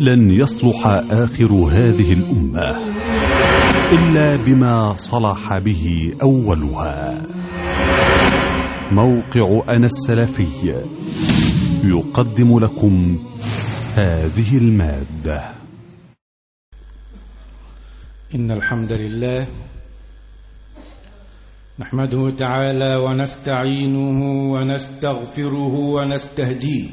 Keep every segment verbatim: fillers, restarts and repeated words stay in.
لن يصلح آخر هذه الأمة إلا بما صلح به أولها. موقع أنا السلفي يقدم لكم هذه المادة. إن الحمد لله نحمده تعالى ونستعينه ونستغفره ونستهديه،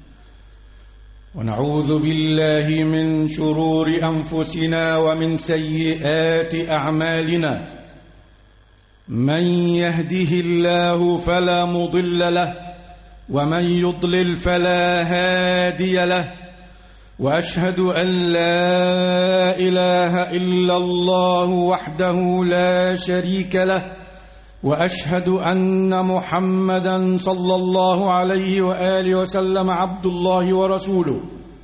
ونعوذ بالله من شرور أنفسنا ومن سيئات أعمالنا. من يهده الله فلا مضل له، ومن يضلل فلا هادي له، وأشهد أن لا إله إلا الله وحده لا شريك له، وأشهد أن محمدا صلى الله عليه وآله وسلم عبد الله ورسوله.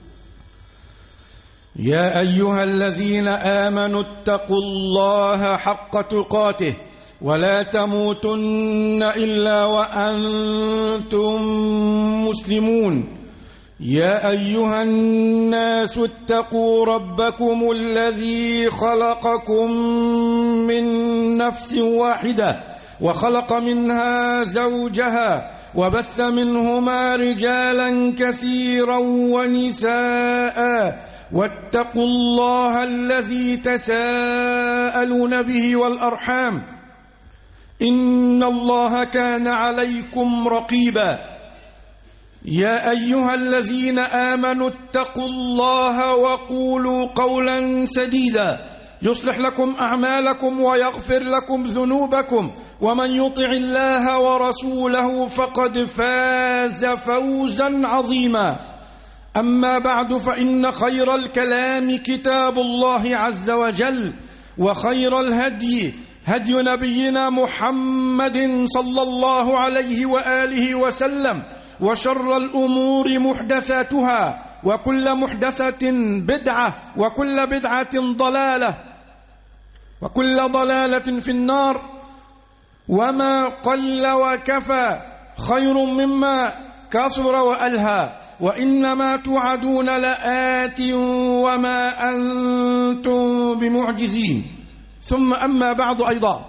يا أيها الذين آمنوا اتقوا الله حق تقاته ولا تموتن إلا وأنتم مسلمون. يا أيها الناس اتقوا ربكم الذي خلقكم من نفس واحدة وخلق منها زوجها وبث منهما رجالا كثيرا ونساء، واتقوا الله الذي تساءلون به والأرحام، إن الله كان عليكم رقيبا. يا أيها الذين آمنوا اتقوا الله وقولوا قولا سديدا يصلح لكم أعمالكم ويغفر لكم ذنوبكم، ومن يطع الله ورسوله فقد فاز فوزا عظيما. أما بعد، فإن خير الكلام كتاب الله عز وجل، وخير الهدي هدي نبينا محمد صلى الله عليه وآله وسلم، وشر الأمور محدثاتها، وكل محدثة بدعة، وكل بدعة ضلالة، وكل ضلالة في النار. وما قل وكفى خير مما كثر وألهى، وإنما توعدون لآت وما أنتم بمعجزين. ثم أما بعد، أيضا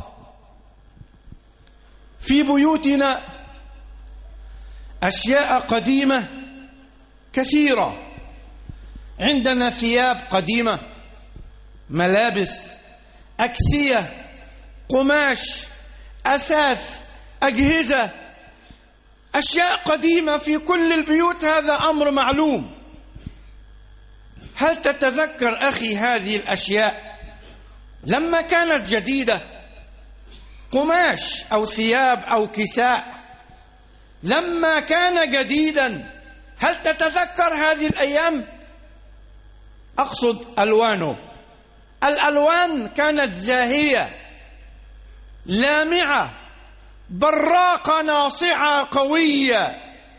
في بيوتنا أشياء قديمة كثيرة. عندنا ثياب قديمة، ملابس، أكسية، قماش، أثاث، أجهزة، أشياء قديمة في كل البيوت. هذا أمر معلوم. هل تتذكر أخي هذه الأشياء لما كانت جديدة؟ قماش أو ثياب أو كساء لما كان جديدا، هل تتذكر هذه الأيام؟ أقصد ألوانه. الألوان كانت زاهية لامعة براقة ناصعة قوية.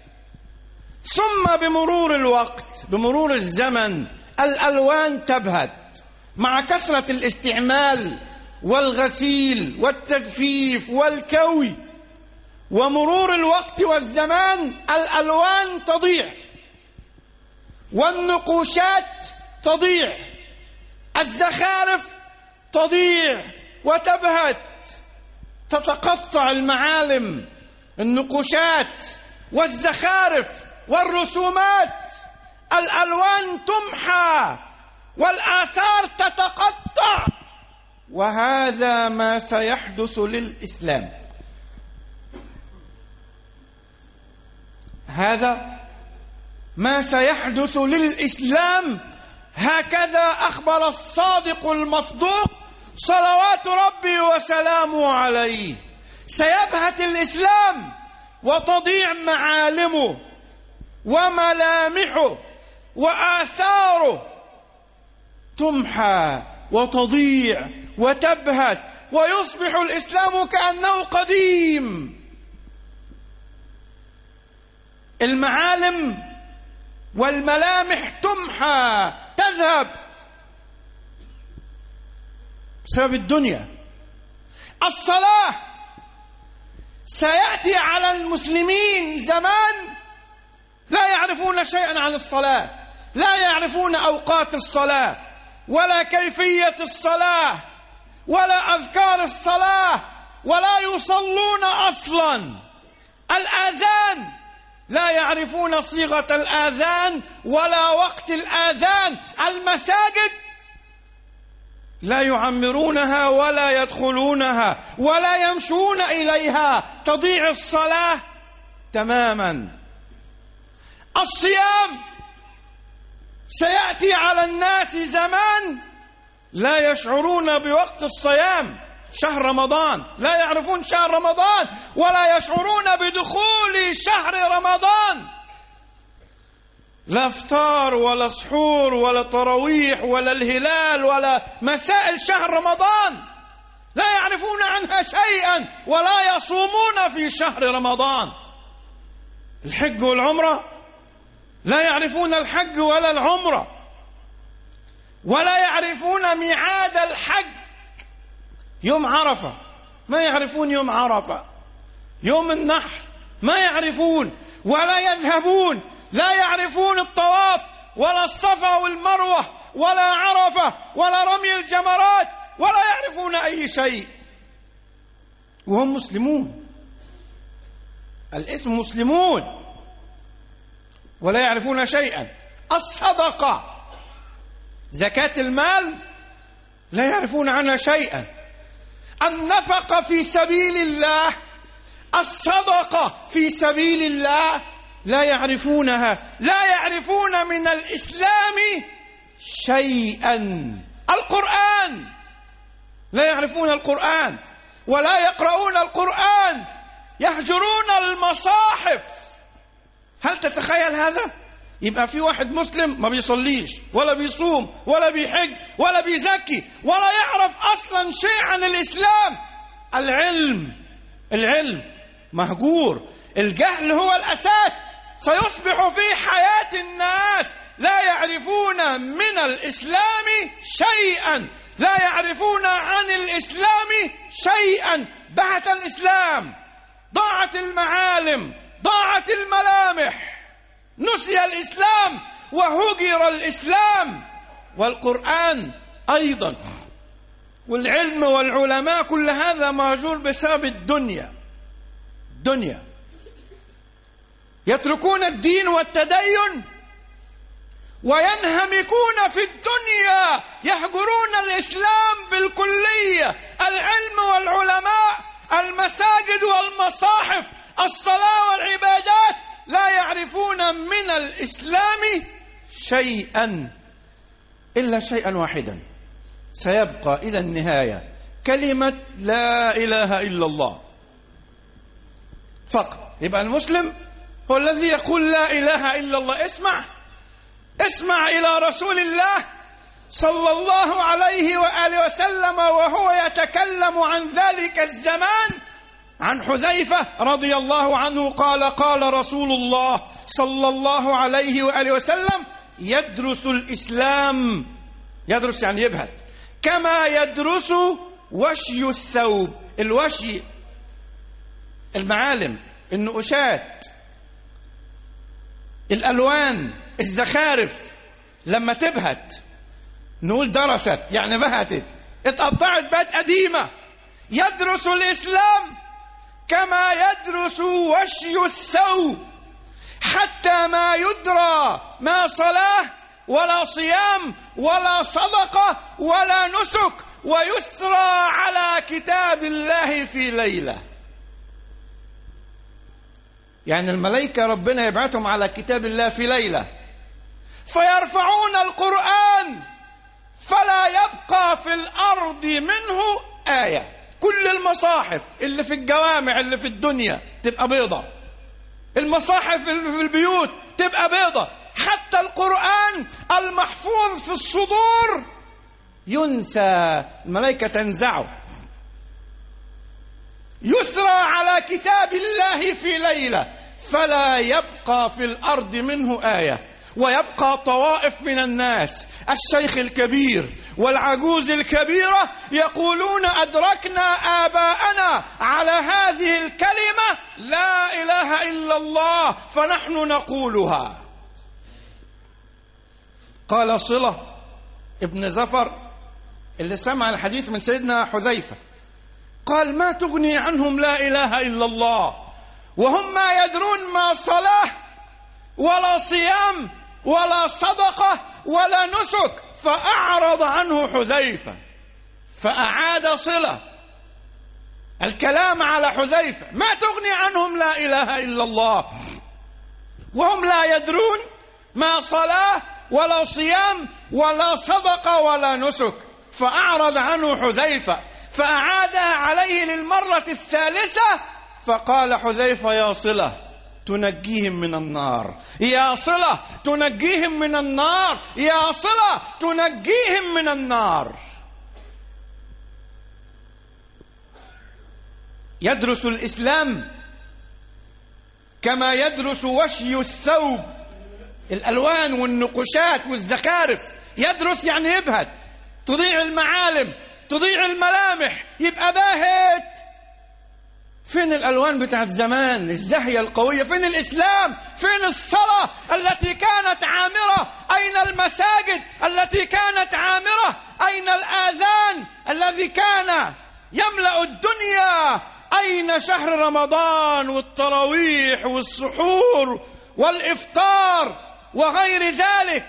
ثم بمرور الوقت، بمرور الزمن، الألوان تبهت مع كثرة الاستعمال والغسيل والتجفيف والكوي. ومرور الوقت والزمان الألوان تضيع، والنقوشات تضيع، الزخارف تضيع وتبهت، تتقطع المعالم، النقوشات والزخارف والرسومات، الألوان تمحى والآثار تتقطع. وهذا ما سيحدث للإسلام. هذا ما سيحدث للإسلام. هكذا أخبر الصادق المصدوق صلوات ربي وسلامه عليه. سيبهت الإسلام وتضيع معالمه وملامحه، وآثاره تمحى وتضيع وتبهت، ويصبح الإسلام كأنه قديم. المعالم والملامح تمحى تذهب بسبب الدنيا. الصلاة سيأتي على المسلمين زمان لا يعرفون شيئا عن الصلاة، لا يعرفون أوقات الصلاة ولا كيفية الصلاة ولا أذكار الصلاة ولا يصلون أصلا. الآذان لا يعرفون صيغة الآذان ولا وقت الآذان. المساجد لا يعمرونها ولا يدخلونها ولا يمشون إليها، تضيع الصلاة تماما. الصيام سيأتي على الناس زمان لا يشعرون بوقت الصيام، شهر رمضان لا يعرفون شهر رمضان ولا يشعرون بدخول شهر رمضان. لا افطار ولا سحور ولا تراويح ولا الهلال ولا مسائل شهر رمضان، لا يعرفون عنها شيئا ولا يصومون في شهر رمضان. الحج والعمرة لا يعرفون الحج ولا العمرة ولا يعرفون ميعاد الحج. يوم عرفة ما يعرفون يوم عرفة، يوم النحر ما يعرفون ولا يذهبون، لا يعرفون الطواف ولا الصفا والمروة ولا عرفة ولا رمي الجمرات ولا يعرفون أي شيء وهم مسلمون. الاسم مسلمون ولا يعرفون شيئا. الصدقة زكاة المال لا يعرفون عنها شيئا. النفقة في سبيل الله، الصدقة في سبيل الله لا يعرفونها، لا يعرفون من الإسلام شيئا. القرآن لا يعرفون القرآن ولا يقرؤون القرآن، يهجرون المصاحف. هل تتخيل هذا؟ يبقى في واحد مسلم ما بيصليش ولا بيصوم ولا بيحج ولا بيزكي ولا يعرف أصلا شيء عن الإسلام. العلم العلم مهجور، الجهل هو الأساس. سيصبح في حياة الناس لا يعرفون من الإسلام شيئا، لا يعرفون عن الإسلام شيئا. بعث الإسلام، ضاعت المعالم، ضاعت الملامح، نسي الإسلام وهجر الإسلام. والقرآن أيضا والعلم والعلماء كل هذا مهجور بسبب الدنيا. الدنيا يتركون الدين والتدين وينهمكون في الدنيا، يهجرون الإسلام بالكلية. العلم والعلماء، المساجد والمصاحف، الصلاة والعبادات، لا يعرفون من الإسلام شيئا إلا شيئا واحدا سيبقى إلى النهاية، كلمة لا إله إلا الله فقط. يبقى المسلم هو الذي يقول لا إله إلا الله. اسمع اسمع إلى رسول الله صلى الله عليه وآله وسلم وهو يتكلم عن ذلك الزمان. عن حذيفة رضي الله عنه قال: قال رسول الله صلى الله عليه وآله وسلم: يدرس الإسلام، يدرس يعني يبهت، كما يدرس وشي الثوب. الوشي المعالم، النقوشات، الألوان، الزخارف. لما تبهت نقول درست، يعني بهتت، اتقطعت، بقت قديمة. يدرس الإسلام كما يدرس وشي الثوب، حتى ما يدرى ما صلاة ولا صيام ولا صدقة ولا نسك، ويسرى على كتاب الله في ليلة. يعني الملائكة ربنا يبعثهم على كتاب الله في ليلة، فيرفعون القرآن فلا يبقى في الأرض منه آية. كل المصاحف اللي في الجوامع اللي في الدنيا تبقى بيضة، المصاحف اللي في البيوت تبقى بيضة، حتى القرآن المحفوظ في الصدور ينسى، الملائكة تنزعه. يسرى على كتاب الله في ليلة فلا يبقى في الأرض منه آية. ويبقى طوائف من الناس، الشيخ الكبير والعجوز الكبيرة، يقولون: أدركنا آباءنا على هذه الكلمة لا إله إلا الله فنحن نقولها. قال صلة ابن زفر اللي سمع الحديث من سيدنا حذيفة، قال ما تغني عنهم لا إله إلا الله وهم ما يدرون ما صلاة ولا صيام ولا صدقة ولا نسك، فأعرض عنه حذيفة فأعاد صلة الكلام على حذيفة، ما تغني عنهم لا إله إلا الله وهم لا يدرون ما صلاة ولا صيام ولا صدقة ولا نسك، فأعرض عنه حذيفة فأعادها عليه للمرة الثالثة، فقال حذيفة يا صلة تنجيهم من النار، يا صلة تنجيهم من النار، يا صلة تنجيهم من النار. يدرس الإسلام كما يدرس وشي الثوب، الألوان والنقوشات والزخارف، يدرس يعني يبهت، تضيع المعالم تضيع الملامح يبقى باهت. فين الألوان بتاعت زمان الزاهية القوية؟ فين الإسلام؟ فين الصلاة التي كانت عامرة؟ أين المساجد التي كانت عامرة؟ أين الآذان الذي كان يملأ الدنيا؟ أين شهر رمضان والتراويح والسحور والإفطار وغير ذلك؟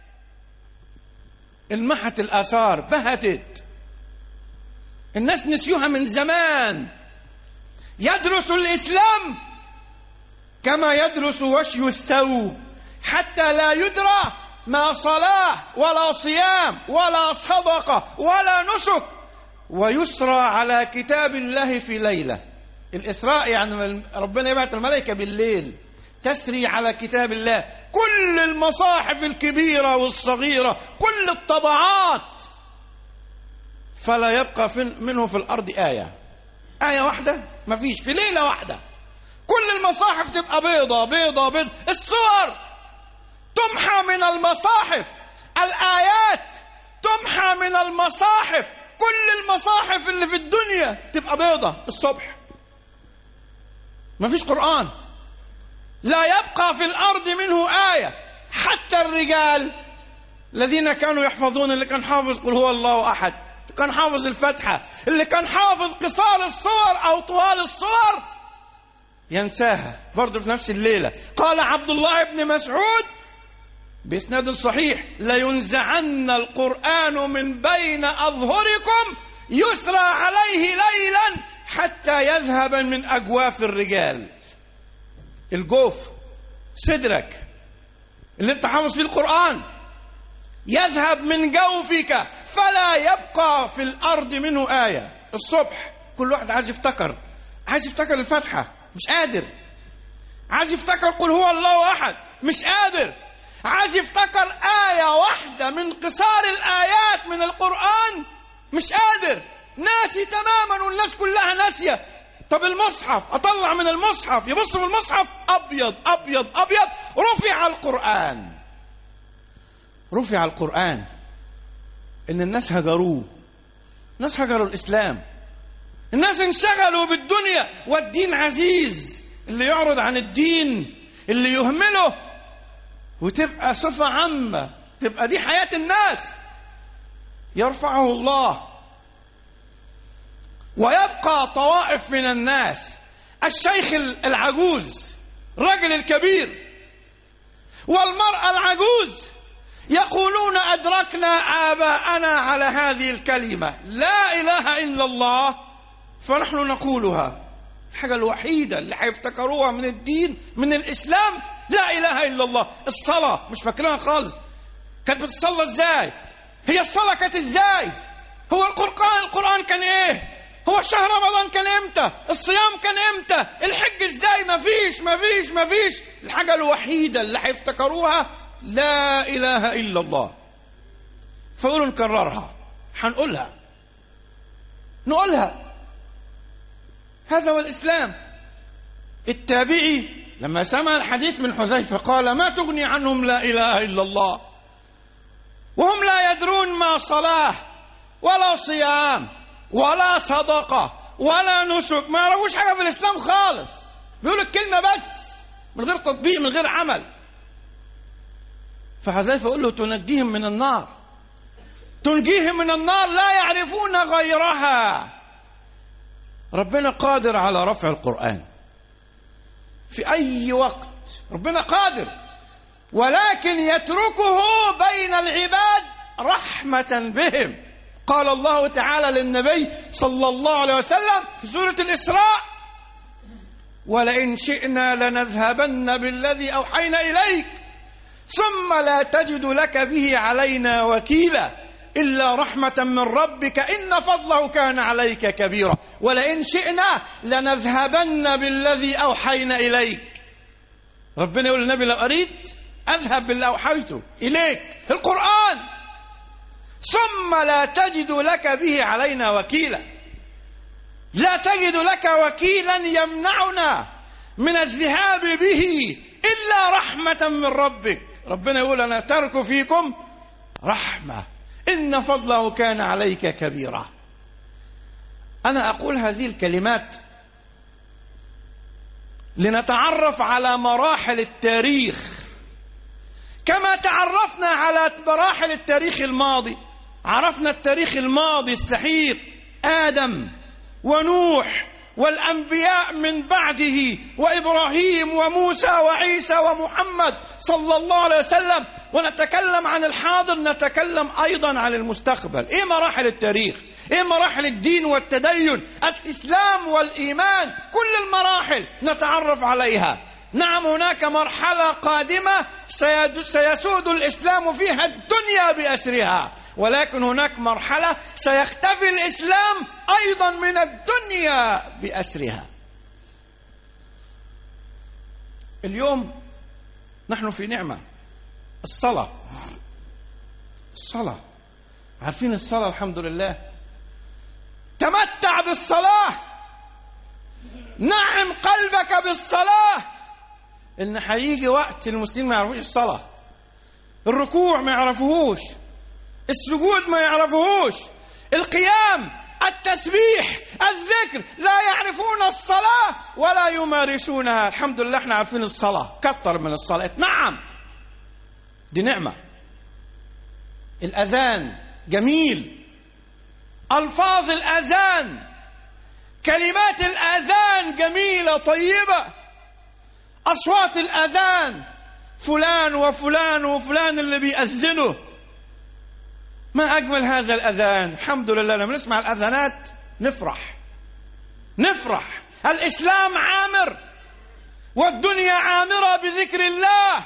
انمحت الآثار، بهتت، الناس نسيوها من زمان. يدرس الإسلام كما يدرس وشي الثوب، حتى لا يدرى ما صلاة ولا صيام ولا صدقة ولا نسك، ويسرى على كتاب الله في ليلة. الإسراء يعني ربنا يبعث الملائكة بالليل تسري على كتاب الله، كل المصاحف الكبيرة والصغيرة، كل الطبعات، فلا يبقى منه في الأرض آية آية واحدة ما فيش، في ليلة واحدة كل المصاحف تبقى بيضة بيضة بيضة. الصور تمحى من المصاحف، الآيات تمحى من المصاحف، كل المصاحف اللي في الدنيا تبقى بيضة الصبح، ما فيش قرآن، لا يبقى في الأرض منه آية. حتى الرجال الذين كانوا يحفظون، اللي كان حافظ قل هو الله أحد، اللي كان حافظ الفاتحة، اللي كان حافظ قصار الصور أو طوال الصور، ينساها برضه في نفس الليلة. قال عبد الله بن مسعود بإسناد صحيح لينزعن القرآن من بين أظهركم يسرى عليه ليلا حتى يذهب من أجواف الرجال. الجوف صدرك اللي انت حافظ فيه القرآن يذهب من جوفك فلا يبقى في الأرض منه آية. الصبح كل واحد عايز يفتكر، عايز يفتكر الفاتحة مش قادر، عايز يفتكر قل هو الله أحد مش قادر، عايز يفتكر آية واحدة من قصار الآيات من القرآن مش قادر، ناسي تماما والناس كلها ناسية. طب المصحف، أطلع من المصحف، يبص في المصحف أبيض أبيض أبيض. رفع القرآن، رفع القرآن، إن الناس هجروه، الناس هجروا الإسلام، الناس انشغلوا بالدنيا، والدين عزيز. اللي يعرض عن الدين، اللي يهمله، وتبقى صفة عامة، تبقى دي حياة الناس، يرفعه الله. ويبقى طوائف من الناس، الشيخ العجوز، الرجل الكبير، والمرأة العجوز، يقولون أدركنا آباءنا على هذه الكلمة لا إله إلا الله، فنحن نقولها. الحاجة الوحيدة اللي هيفتكروها من الدين من الإسلام لا إله إلا الله. الصلاة مش فاكرينها خالص، كانت بتصلى إزاي؟ هي الصلاة كانت إزاي؟ هو القرآن القرآن كان إيه؟ هو شهر رمضان كان إمتى؟ الصيام كان إمتى؟ الحج إزاي؟ ما فيش ما فيش ما فيش. الحاجة الوحيدة اللي هيفتكروها لا إله إلا الله. فقولوا نكررها، هنقولها نقولها. هذا هو الإسلام. التابعي لما سمع الحديث من حذيفة قال ما تغني عنهم لا إله إلا الله وهم لا يدرون ما صلاة ولا صيام ولا صدقة ولا نسك، ما يعرفوش حاجة في الإسلام خالص، بيقولوا الكلمة بس من غير تطبيق من غير عمل. فحذيفة يقول له تنجيهم من النار، تنجيهم من النار لا يعرفون غيرها. ربنا قادر على رفع القرآن في أي وقت، ربنا قادر، ولكن يتركه بين العباد رحمة بهم. قال الله تعالى للنبي صلى الله عليه وسلم في سورة الإسراء: ولئن شئنا لنذهبن بالذي أوحينا إليك ثم لا تجد لك به علينا وكيلا إلا رحمة من ربك إن فضله كان عليك كبيرا. ولئن شئنا لنذهبن بالذي أوحينا إليك. ربنا يقول للنبي: لو أريد أذهب بالذي أوحيته إليك القرآن ثم لا تجد لك به علينا وكيلا، لا تجد لك وكيلا يمنعنا من الذهاب به إلا رحمة من ربك. ربنا يقول: أنا ترك فيكم رحمة إن فضله كان عليك كبيرا. أنا أقول هذه الكلمات لنتعرف على مراحل التاريخ كما تعرفنا على مراحل التاريخ الماضي. عرفنا التاريخ الماضي السحيق، آدم ونوح والأنبياء من بعده وإبراهيم وموسى وعيسى ومحمد صلى الله عليه وسلم. ونتكلم عن الحاضر، نتكلم أيضا عن المستقبل. إيه مراحل التاريخ؟ إيه مراحل الدين والتدين، الإسلام والإيمان؟ كل المراحل نتعرف عليها. نعم، هناك مرحلة قادمة سيسود الإسلام فيها الدنيا بأسرها، ولكن هناك مرحلة سيختفي الإسلام أيضا من الدنيا بأسرها. اليوم نحن في نعمة. الصلاة، الصلاة، عارفين الصلاة؟ الحمد لله. تمتع بالصلاة، نعم قلبك بالصلاة، إن هيجي وقت المسلمين ما يعرفوش الصلاة، الركوع ما يعرفوهوش، السجود ما يعرفوهوش، القيام، التسبيح، الذكر، لا يعرفون الصلاة ولا يمارسونها. الحمد لله احنا عارفين الصلاة، كتر من الصلاة. نعم، دي نعمة. الأذان جميل، ألفاظ الأذان، كلمات الأذان جميلة طيبة، أصوات الأذان، فلان وفلان وفلان اللي بيأذنه. ما أجمل هذا الأذان. الحمد لله لما نسمع الأذانات نفرح، نفرح. الإسلام عامر والدنيا عامرة بذكر الله.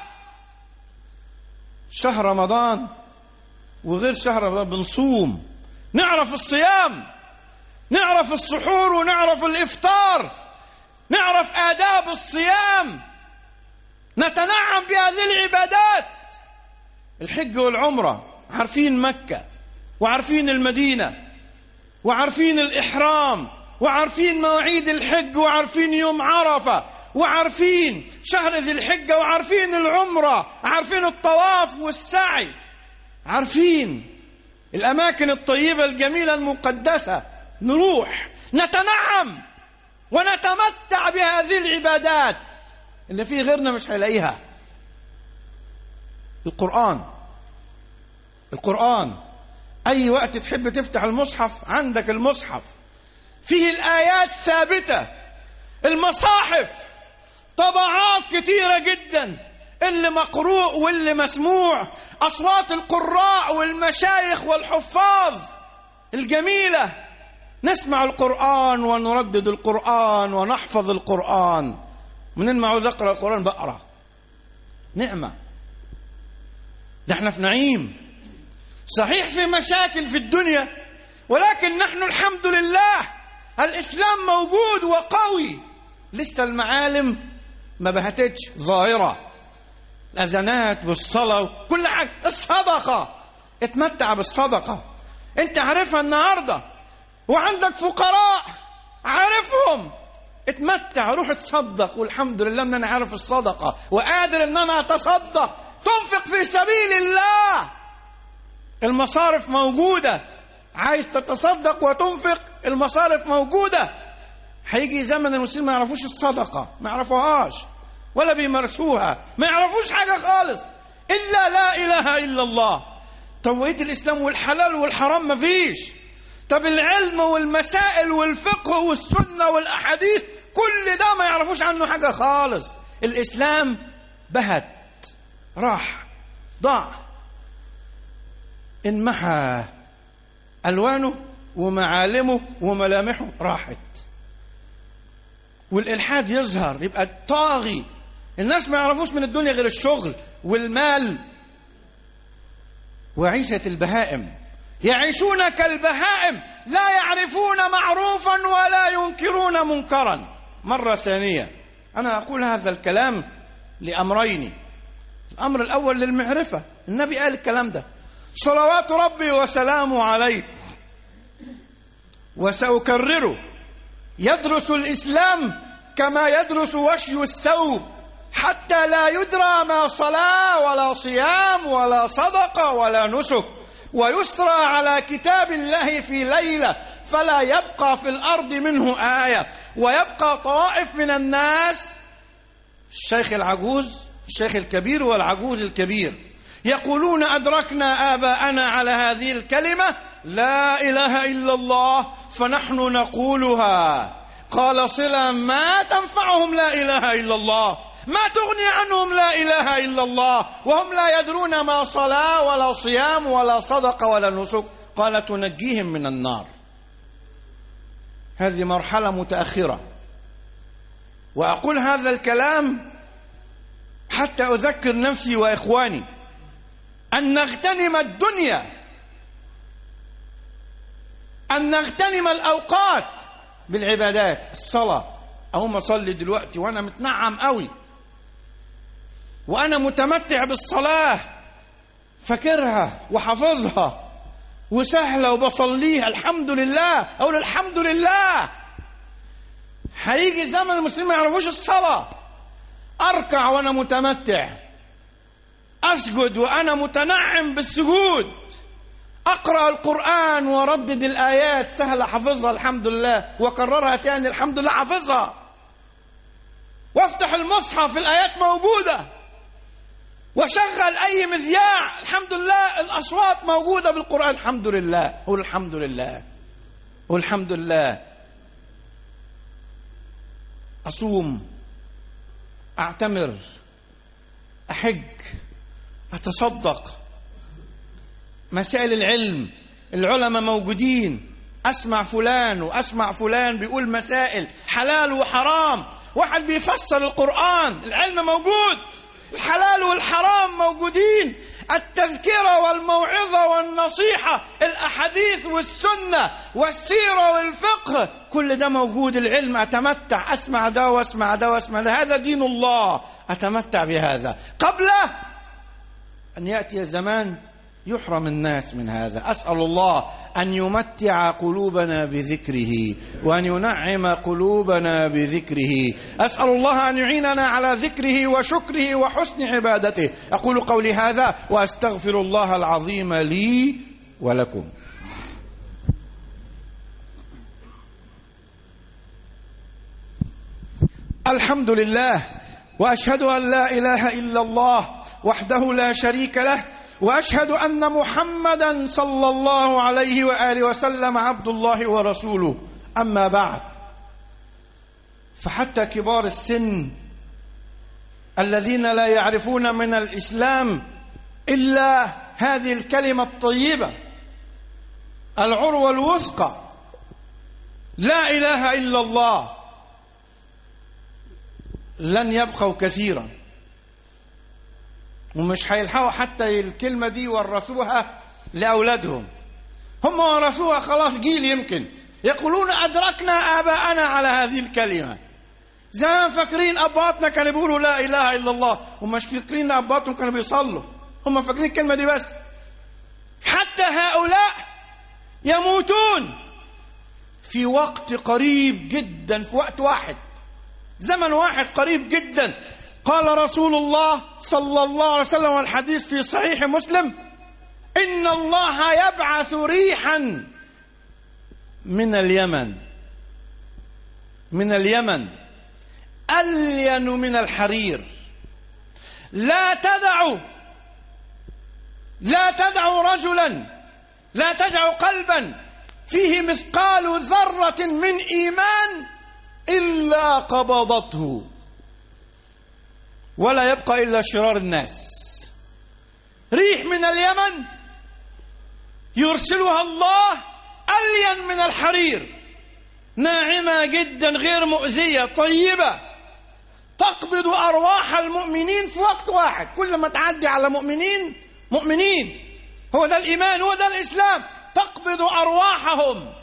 شهر رمضان وغير شهر رمضان بنصوم، نعرف الصيام، نعرف السحور ونعرف الإفطار، نعرف آداب الصيام، نتنعم بهذه العبادات. الحج والعمرة، عارفين مكة وعارفين المدينة وعارفين الإحرام وعارفين مواعيد الحج وعارفين يوم عرفة وعارفين شهر ذي الحجة وعارفين العمرة، عارفين الطواف والسعي، عارفين الأماكن الطيبة الجميلة المقدسة. نروح نتنعم ونتمتع بهذه العبادات اللي فيه غيرنا مش هيلاقيها. القرآن، القرآن أي وقت تحب تفتح المصحف عندك المصحف فيه الآيات ثابتة. المصاحف طبعات كتيرة جدا، اللي مقروء واللي مسموع، أصوات القراء والمشايخ والحفاظ الجميلة. نسمع القرآن ونردد القرآن ونحفظ القرآن. منين ما عاوز أقرأ القرآن بقرأ. نعمة، ده احنا في نعيم. صحيح في مشاكل في الدنيا، ولكن نحن الحمد لله الإسلام موجود وقوي. لسه المعالم ما بهتتش ظاهرة، الأذانات والصلاة كل حاجة. الصدقة، اتمتع بالصدقة، انت عارفها النهاردة وعندك فقراء عارفهم، اتمتع، روح تصدق. والحمد لله ان انا عارف الصدقة وقادر ان انا اتصدق. تنفق في سبيل الله، المصارف موجودة، عايز تتصدق وتنفق المصارف موجودة. هيجي زمن المسلمين ما يعرفوش الصدقة، ما يعرفوهاش ولا بيمارسوها، ما يعرفوش حاجة خالص. إلا لا إله إلا الله. توقيت الإسلام والحلال والحرام ما فيش. طب العلم والمسائل والفقه والسنة والأحاديث كل ده ما يعرفوش عنه حاجة خالص. الإسلام بهت، راح، ضاع، انمحى ألوانه ومعالمه وملامحه راحت. والإلحاد يظهر، يبقى طاغي. الناس ما يعرفوش من الدنيا غير الشغل والمال وعيشة البهائم. يعيشون كالبهائم لا يعرفون معروفا ولا ينكرون منكرا. مرة ثانية أنا أقول هذا الكلام لأمرين. الأمر الأول للمعرفة، النبي قال الكلام ده صلوات ربي وسلامه عليه، وسأكرره: يدرس الإسلام كما يدرس وشي الثوب، حتى لا يدرى ما صلاة ولا صيام ولا صدقة ولا نسك، ويسرى على كتاب الله في ليلة فلا يبقى في الأرض منه آية، ويبقى طوائف من الناس، الشيخ العجوز الشيخ الكبير والعجوز الكبير، يقولون أدركنا آباءنا على هذه الكلمة لا إله إلا الله فنحن نقولها. قال صلة: ما تنفعهم لا إله إلا الله، ما تغني عنهم لا إله إلا الله، وهم لا يدرون ما صلاة ولا صيام ولا صدقة ولا نسك. قال: تنجيهم من النار. هذه مرحلة متأخرة. وأقول هذا الكلام حتى أذكر نفسي وإخواني أن نغتنم الدنيا، أن نغتنم الأوقات بالعبادات. الصلاة، أقوم أصلي دلوقتي وأنا متنعم قوي، وأنا متمتع بالصلاة، فكرها وحفظها وسهلة وبصليها، الحمد لله، أقول الحمد لله. هيجي زمن المسلمين ما يعرفوش الصلاة. أركع وأنا متمتع، أسجد وأنا متنعم بالسجود، أقرأ القرآن وردد الآيات سهلة حفظها الحمد لله، وكررها تاني الحمد لله حفظها، وافتح المصحف الآيات موجودة، وشغل أي مذياع الحمد لله الأصوات موجودة بالقرآن الحمد لله. قول الحمد لله، قول الحمد لله. أصوم، أعتمر، أحج، أتصدق، مسائل العلم العلماء موجودين، أسمع فلان وأسمع فلان بيقول مسائل حلال وحرام، واحد بيفسر القرآن، العلم موجود، الحلال والحرام موجودين، التذكرة والموعظة والنصيحة، الأحاديث والسنة والسيرة والفقه، كل ده موجود. العلم أتمتع، أسمع ده وأسمع ده وأسمع ده، هذا دين الله، أتمتع بهذا قبل أن يأتي زمان يحرم الناس من هذا. أسأل الله أن يمتع قلوبنا بذكره وأن ينعم قلوبنا بذكره. أسأل الله أن يعيننا على ذكره وشكره وحسن عبادته. أقول قولي هذا وأستغفر الله العظيم لي ولكم. الحمد لله، وأشهد أن لا إله إلا الله وحده لا شريك له، وأشهد أن محمدا صلى الله عليه وآله وسلم عبد الله ورسوله. أما بعد، فحتى كبار السن الذين لا يعرفون من الإسلام إلا هذه الكلمة الطيبة العروة الوثقى لا إله إلا الله لن يبقوا كثيرا، ومش هيلحقوا حتى الكلمة دي ورثوها لأولادهم. هم ورثوها خلاص جيل، يمكن يقولون أدركنا آباءنا على هذه الكلمة. زمان فاكرين أباطنا كانوا بيقولوا لا إله إلا الله، ومش فاكرين أباطهم كانوا بيصلوا، هم فاكرين الكلمة دي بس. حتى هؤلاء يموتون في وقت قريب جدا، في وقت واحد، زمن واحد قريب جدا. قال رسول الله صلى الله عليه وسلم والحديث في صحيح مسلم: إن الله يبعث ريحا من اليمن من اليمن ألين من الحرير، لا تدع لا تدع رجلا لا تدع قلبا فيه مثقال ذرة من إيمان إلا قبضته، ولا يبقى إلا شرار الناس. ريح من اليمن يرسلها الله ألين من الحرير، ناعمة جدا غير مؤذية طيبة، تقبض أرواح المؤمنين في وقت واحد. كل ما تعدي على مؤمنين مؤمنين هو ده الإيمان، هو ده الإسلام، تقبض أرواحهم.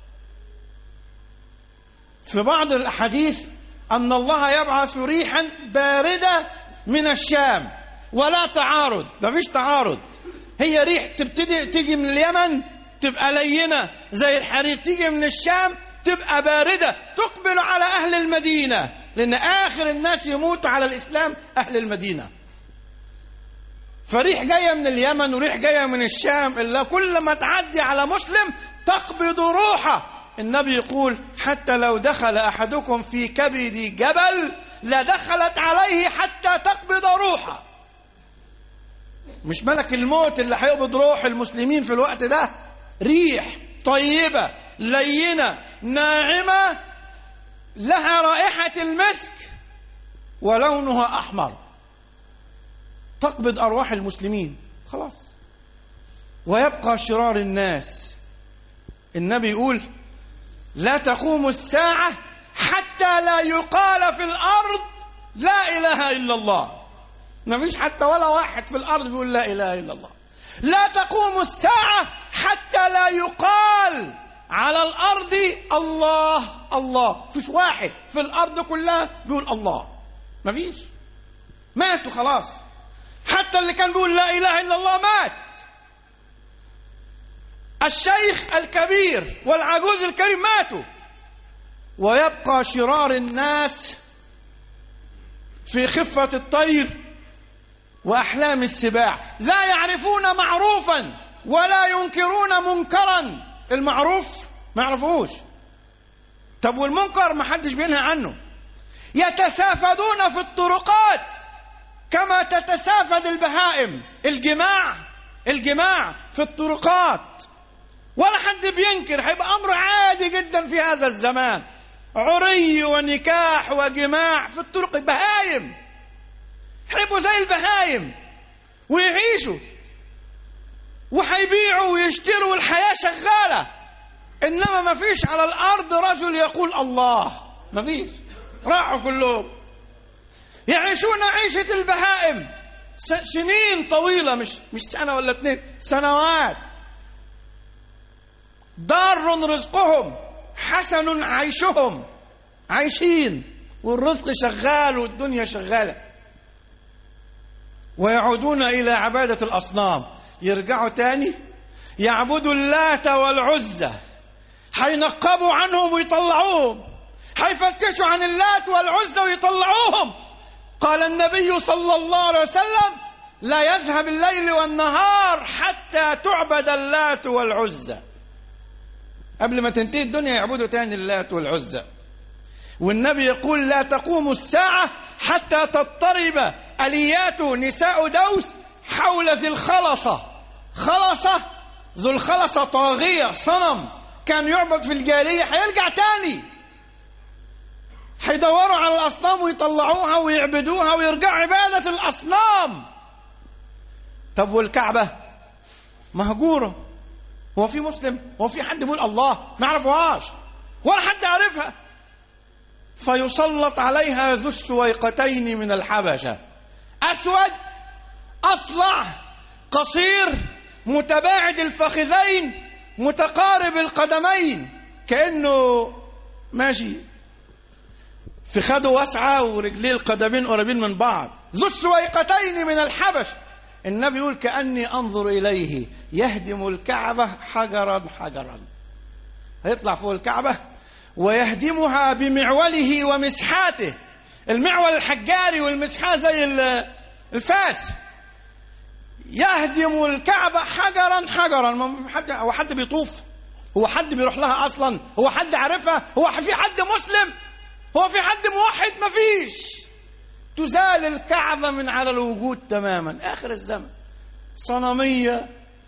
في بعض الأحاديث أن الله يبعث ريحا باردة من الشام، ولا تعارض، ما فيش تعارض. هي ريح تبتدي تيجي من اليمن تبقى لينة زي الحرير، تيجي من الشام تبقى باردة تقبل على أهل المدينة، لأن آخر الناس يموت على الإسلام أهل المدينة. فريح جاية من اليمن وريح جاية من الشام، إلا كل ما تعدي على مسلم تقبض روحه. النبي يقول حتى لو دخل أحدكم في كبد جبل لدخلت عليه حتى تقبض روحه. مش ملك الموت اللي هيقبض روح المسلمين في الوقت ده، ريح طيبة لينة ناعمة لها رائحة المسك ولونها أحمر، تقبض أرواح المسلمين خلاص، ويبقى شرار الناس. النبي يقول لا تقوم الساعة حتى لا يقال في الأرض لا إله إلا الله. ما فيش حتى ولا واحد في الأرض بيقول لا إله إلا الله. لا تقوم الساعة حتى لا يقال على الأرض الله الله. فيش واحد في الأرض كلها بيقول الله، ما فيش، ماتوا خلاص. حتى اللي كان بيقول لا إله إلا الله مات. الشيخ الكبير والعجوز الكريم ماتوا، ويبقى شرار الناس في خفة الطير وأحلام السباع، لا يعرفون معروفا ولا ينكرون منكرا. المعروف ما يعرفوش، طب والمنكر ما حدش بينهى عنه. يتسافدون في الطرقات كما تتسافد البهائم، الجماع الجماع في الطرقات، ولا حد بينكر، هيبقى أمر عادي جدا في هذا الزمان. عري ونكاح وجماع في الطرق، بهايم هيبقوا زي البهايم ويعيشوا وهيبيعوا ويشتروا والحياة شغالة. إنما ما فيش على الأرض رجل يقول الله، ما فيش، راحوا كلهم يعيشون عيشة البهائم سنين طويلة، مش مش سنة ولا اتنين، سنوات. دار رزقهم حسن عيشهم، عايشين والرزق شغال والدنيا شغالة. ويعودون إلى عبادة الأصنام، يرجعوا تاني يعبدوا اللات والعزى، حينقبوا عنهم ويطلعوهم، حيفتشوا عن اللات والعزى ويطلعوهم. قال النبي صلى الله عليه وسلم لا يذهب الليل والنهار حتى تعبد اللات والعزى. قبل ما تنتهي الدنيا يعبدوا تاني اللات والعزى. والنبي يقول لا تقوم الساعة حتى تضطرب أليات نساء دوس حول ذي الخلصة. خلصة، ذو الخلصة طاغية، صنم كان يعبد في الجاهلية، هيرجع تاني، هيدوروا على الأصنام ويطلعوها ويعبدوها ويرجعوا عبادة الأصنام. طب والكعبة مهجورة، هو في مسلم، هو في حد بيقول الله؟ ما يعرفوهاش ولا حد عارفها. فيسلط عليها ذو السويقتين من الحبشة، أسود أصلع قصير متباعد الفخذين متقارب القدمين، كأنه ماشي في خده واسعة ورجليه القدمين قريبين من بعض. ذو السويقتين من الحبش. النبي يقول كأني أنظر إليه يهدم الكعبة حجرا حجرا. هيطلع فوق الكعبة ويهدمها بمعوله ومسحاته. المعول الحجاري والمسحاه زي الفاس. يهدم الكعبة حجرا حجرا. ما حد، هو حد بيطوف؟ هو حد بيروح لها أصلا؟ هو حد عارفها؟ هو في حد مسلم؟ هو في حد موحد؟ ما فيش. تزال الكعبة من على الوجود تماما آخر الزمن. صنمية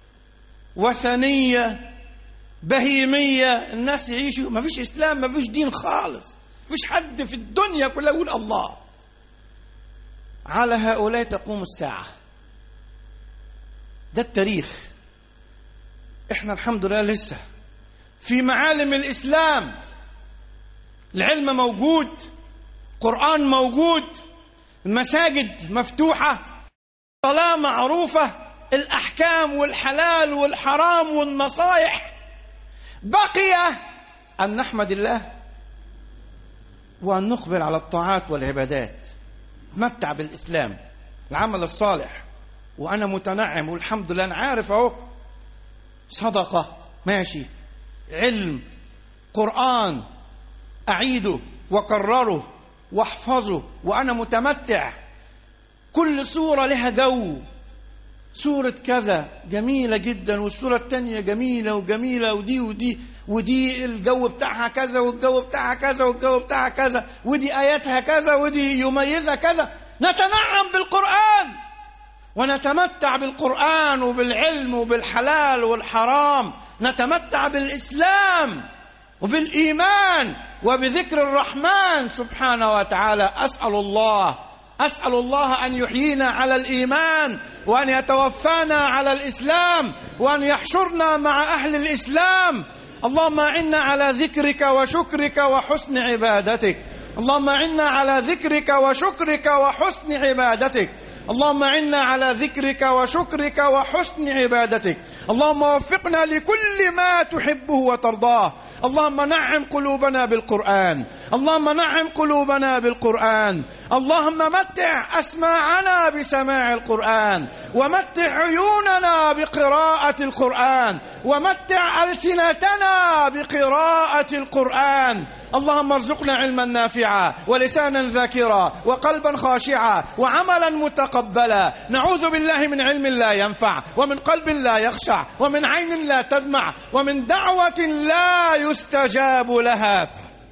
وثنية بهيمية. الناس يعيشوا ما فيش إسلام، ما فيش دين خالص، ما فيش حد في الدنيا كلها يقول الله. على هؤلاء تقوم الساعة. ده التاريخ. احنا الحمد لله لسه في معالم الإسلام. العلم موجود، قرآن موجود، المساجد مفتوحة، الصلاة معروفة، الأحكام والحلال والحرام والنصائح. بقي أن نحمد الله وأن نقبل على الطاعات والعبادات، نتمتع بالإسلام، العمل الصالح، وأنا متنعم والحمد لله. أنا عارف أهو، صدقة ماشي، علم، قرآن أعيده وكرره واحفظه وأنا متمتع. كل سورة لها جو، سورة كذا جميلة جدا والسورة التانية جميلة وجميلة، ودي ودي ودي الجو بتاعها كذا والجو بتاعها كذا والجو بتاعها كذا، ودي آياتها كذا ودي يميزها كذا. نتنعم بالقرآن ونتمتع بالقرآن وبالعلم وبالحلال والحرام، نتمتع بالإسلام وبالإيمان وبذكر الرحمن سبحانه وتعالى. أسأل الله أسأل الله أن يحيينا على الإيمان، وأن يتوفانا على الإسلام، وأن يحشرنا مع أهل الإسلام. اللهم أعنا على ذكرك وشكرك وحسن عبادتك. اللهم أعنا على ذكرك وشكرك وحسن عبادتك. اللهم أعنا على ذكرك وشكرك وحسن عبادتك. اللهم وفقنا لكل ما تحبه وترضاه. اللهم نعم قلوبنا بالقرآن. اللهم نعم قلوبنا بالقرآن. اللهم متع أسماعنا بسماع القرآن، ومتع عيوننا بقراءة القرآن، ومتع ألسنتنا بقراءة القرآن. اللهم ارزقنا علما نافعا ولسانا ذاكرا وقلبا خاشعا وعملا متقبلا. نعوذ بالله من علم لا ينفع، ومن قلب لا يخشع، ومن عين لا تدمع، ومن دعوة لا يستجاب لها.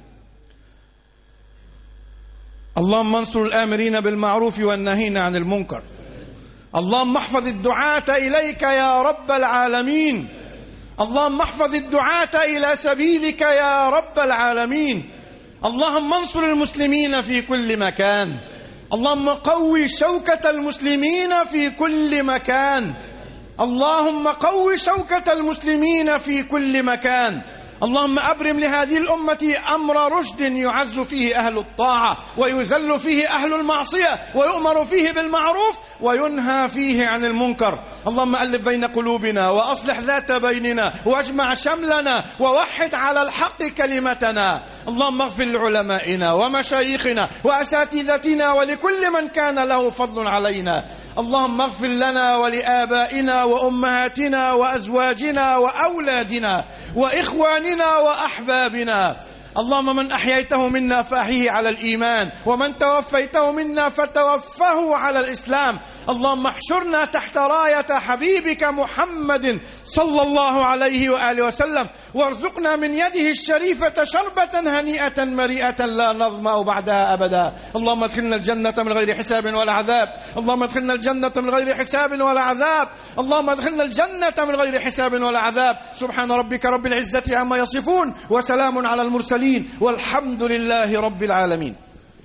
اللهم انصر الآمرين بالمعروف والناهين عن المنكر. اللهم احفظ الدعاة إليك يا رب العالمين. اللهم احفظ الدعاة إلى سبيلك يا رب العالمين. اللهم انصر المسلمين في كل مكان. اللهم قوي شوكة المسلمين في كل مكان. اللهم قوي شوكة المسلمين في كل مكان. اللهم أبرم لهذه الأمة أمر رشد يعز فيه أهل الطاعة ويذل فيه أهل المعصية، ويؤمر فيه بالمعروف وينهى فيه عن المنكر. اللهم ألف بين قلوبنا وأصلح ذات بيننا واجمع شملنا ووحد على الحق كلمتنا. اللهم اغفر لعلمائنا ومشايخنا وأساتذتنا ولكل من كان له فضل علينا. اللهم اغفر لنا ولآبائنا وأمهاتنا وأزواجنا وأولادنا وإخواننا وأحبابنا. اللهم من أحييته منا فأحيه على الإيمان، ومن توفيته منا فتوفه على الإسلام. اللهم احشرنا تحت راية حبيبك محمد صلى الله عليه وآله وسلم، وارزقنا من يده الشريفة شربة هنيئة مريئة لا نظمأ بعدها أبدا. اللهم ادخلنا الجنة من غير حساب ولا عذاب. اللهم ادخلنا الجنة من غير حساب ولا عذاب. اللهم ادخلنا الجنة من غير حساب ولا عذاب. سبحان ربك رب العزة عما يصفون، وسلام على المرسلين، والحمد لله رب العالمين.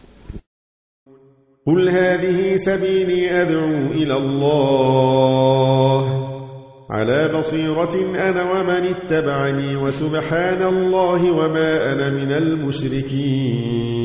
قل هذه سبيلي أدعو إلى الله على بصيرة أنا ومن اتبعني، وسبحان الله وما أنا من المشركين.